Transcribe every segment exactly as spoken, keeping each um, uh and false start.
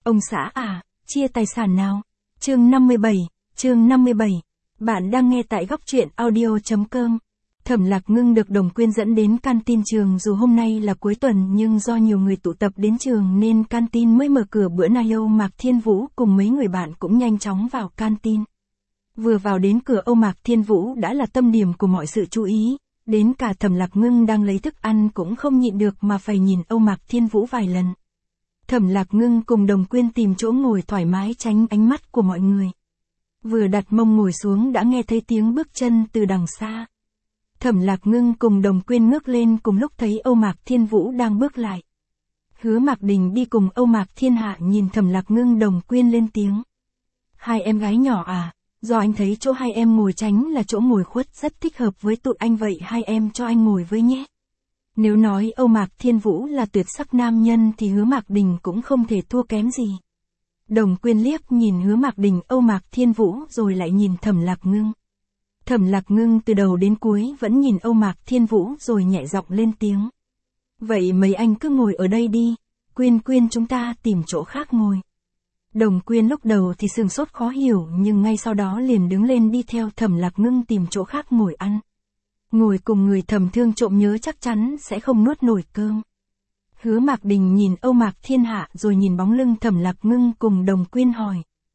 Ông xã à, chia tài sản nào? Chương năm mươi bảy, chương năm mươi bảy. Bạn đang nghe tại góc truyện audio chấm com. Thẩm Lạc Ngưng được Đồng Quyên dẫn đến canteen trường dù hôm nay là cuối tuần nhưng do nhiều người tụ tập đến trường nên canteen mới mở cửa bữa nay. Âu Mạc Thiên Vũ cùng mấy người bạn cũng nhanh chóng vào canteen. Vừa vào đến cửa Âu Mạc Thiên Vũ đã là tâm điểm của mọi sự chú ý, đến cả Thẩm Lạc Ngưng đang lấy thức ăn cũng không nhịn được mà phải nhìn Âu Mạc Thiên Vũ vài lần. Thẩm Lạc Ngưng cùng Đồng Quyên tìm chỗ ngồi thoải mái tránh ánh mắt của mọi người. Vừa đặt mông ngồi xuống đã nghe thấy tiếng bước chân từ đằng xa. Thẩm Lạc Ngưng cùng Đồng Quyên ngước lên cùng lúc thấy Âu Mạc Thiên Vũ đang bước lại. Hứa Mạc Đình đi cùng Âu Mạc Thiên Hạ nhìn Thẩm Lạc Ngưng Đồng Quyên lên tiếng. Hai em gái nhỏ à, do anh thấy chỗ hai em ngồi tránh là chỗ ngồi khuất rất thích hợp với tụi anh vậy hai em cho anh ngồi với nhé. Nếu nói Âu Mạc Thiên Vũ là tuyệt sắc nam nhân thì Hứa Mạc Đình cũng không thể thua kém gì. Đồng Quyên liếc nhìn Hứa Mạc Đình Âu Mạc Thiên Vũ rồi lại nhìn Thẩm Lạc Ngưng. Thẩm Lạc Ngưng từ đầu đến cuối vẫn nhìn Âu Mạc Thiên Vũ rồi nhẹ giọng lên tiếng. Vậy mấy anh cứ ngồi ở đây đi, Quyên Quyên chúng ta tìm chỗ khác ngồi. Đồng Quyên lúc đầu thì sửng sốt khó hiểu nhưng ngay sau đó liền đứng lên đi theo Thẩm Lạc Ngưng tìm chỗ khác ngồi ăn. Ngồi cùng người thầm thương trộm nhớ chắc chắn sẽ không nuốt nổi cơm. Hứa Mạc Đình nhìn Âu Mạc Thiên Hạ rồi nhìn bóng lưng Thẩm Lạc Ngưng cùng Đồng Quyên hỏi.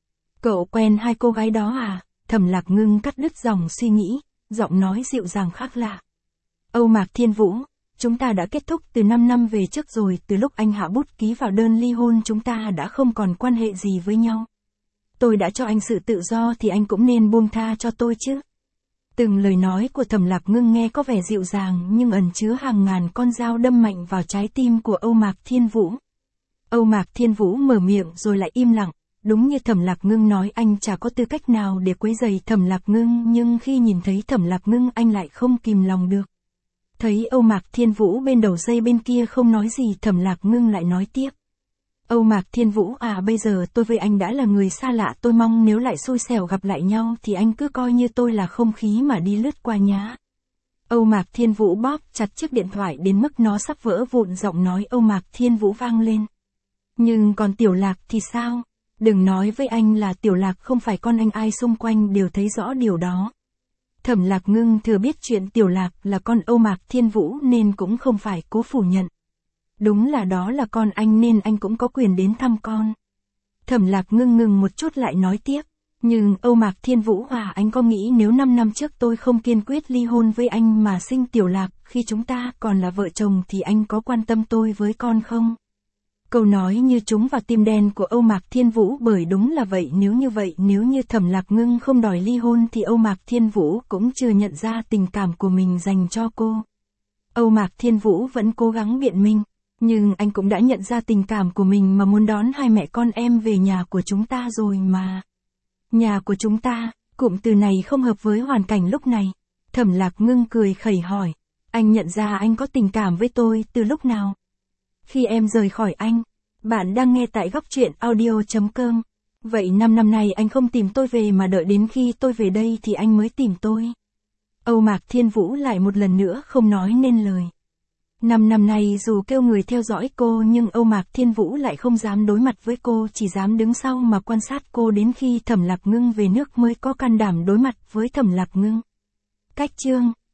Cậu quen hai cô gái đó à? Thẩm Lạc Ngưng cắt đứt dòng suy nghĩ, giọng nói dịu dàng khác lạ. Âu Mạc Thiên Vũ, chúng ta đã kết thúc từ năm năm về trước rồi, từ lúc anh hạ bút ký vào đơn ly hôn chúng ta đã không còn quan hệ gì với nhau. Tôi đã cho anh sự tự do thì anh cũng nên buông tha cho tôi chứ. Từng lời nói của Thẩm Lạc Ngưng nghe có vẻ dịu dàng nhưng ẩn chứa hàng ngàn con dao đâm mạnh vào trái tim của Âu Mạc Thiên Vũ. Âu Mạc Thiên Vũ mở miệng rồi lại im lặng, đúng như Thẩm Lạc Ngưng nói anh chả có tư cách nào để quấy rầy Thẩm Lạc Ngưng nhưng khi nhìn thấy Thẩm Lạc Ngưng anh lại không kìm lòng được. Thấy Âu Mạc Thiên Vũ bên đầu dây bên kia không nói gì Thẩm Lạc Ngưng lại nói tiếp. Âu Mạc Thiên Vũ à, bây giờ tôi với anh đã là người xa lạ, tôi mong nếu lại xui xẻo gặp lại nhau thì anh cứ coi như tôi là không khí mà đi lướt qua nhá. Âu Mạc Thiên Vũ bóp chặt chiếc điện thoại đến mức nó sắp vỡ vụn, giọng nói Âu Mạc Thiên Vũ vang lên. Nhưng còn Tiểu Lạc thì sao? Đừng nói với anh là Tiểu Lạc không phải con anh, ai xung quanh đều thấy rõ điều đó. Thẩm Lạc Ngưng thừa biết chuyện Tiểu Lạc là con Âu Mạc Thiên Vũ nên cũng không phải cố phủ nhận. Đúng là đó là con anh nên anh cũng có quyền đến thăm con. Thẩm Lạc Ngưng ngừng một chút lại nói tiếp. Nhưng Âu Mạc Thiên Vũ à, anh có nghĩ nếu năm năm trước tôi không kiên quyết ly hôn với anh mà sinh Tiểu Lạc khi chúng ta còn là vợ chồng thì anh có quan tâm tôi với con không? Câu nói như trúng vào tim đen của Âu Mạc Thiên Vũ, bởi đúng là vậy, nếu như vậy nếu như Thẩm Lạc Ngưng không đòi ly hôn thì Âu Mạc Thiên Vũ cũng chưa nhận ra tình cảm của mình dành cho cô. Âu Mạc Thiên Vũ vẫn cố gắng biện minh. Nhưng anh cũng đã nhận ra tình cảm của mình mà muốn đón hai mẹ con em về nhà của chúng ta rồi mà. Nhà của chúng ta, cụm từ này không hợp với hoàn cảnh lúc này. Thẩm Lạc Ngưng cười khẩy hỏi. Anh nhận ra anh có tình cảm với tôi từ lúc nào? Khi em rời khỏi anh. Bạn đang nghe tại góc truyện audio chấm com. Vậy năm năm nay anh không tìm tôi về mà đợi đến khi tôi về đây thì anh mới tìm tôi. Âu Mạc Thiên Vũ lại một lần nữa không nói nên lời. Năm năm nay dù kêu người theo dõi cô nhưng Âu Mạc Thiên Vũ lại không dám đối mặt với cô, chỉ dám đứng sau mà quan sát cô đến khi Thẩm Lạc Ngưng về nước mới có can đảm đối mặt với Thẩm Lạc Ngưng. Cách chương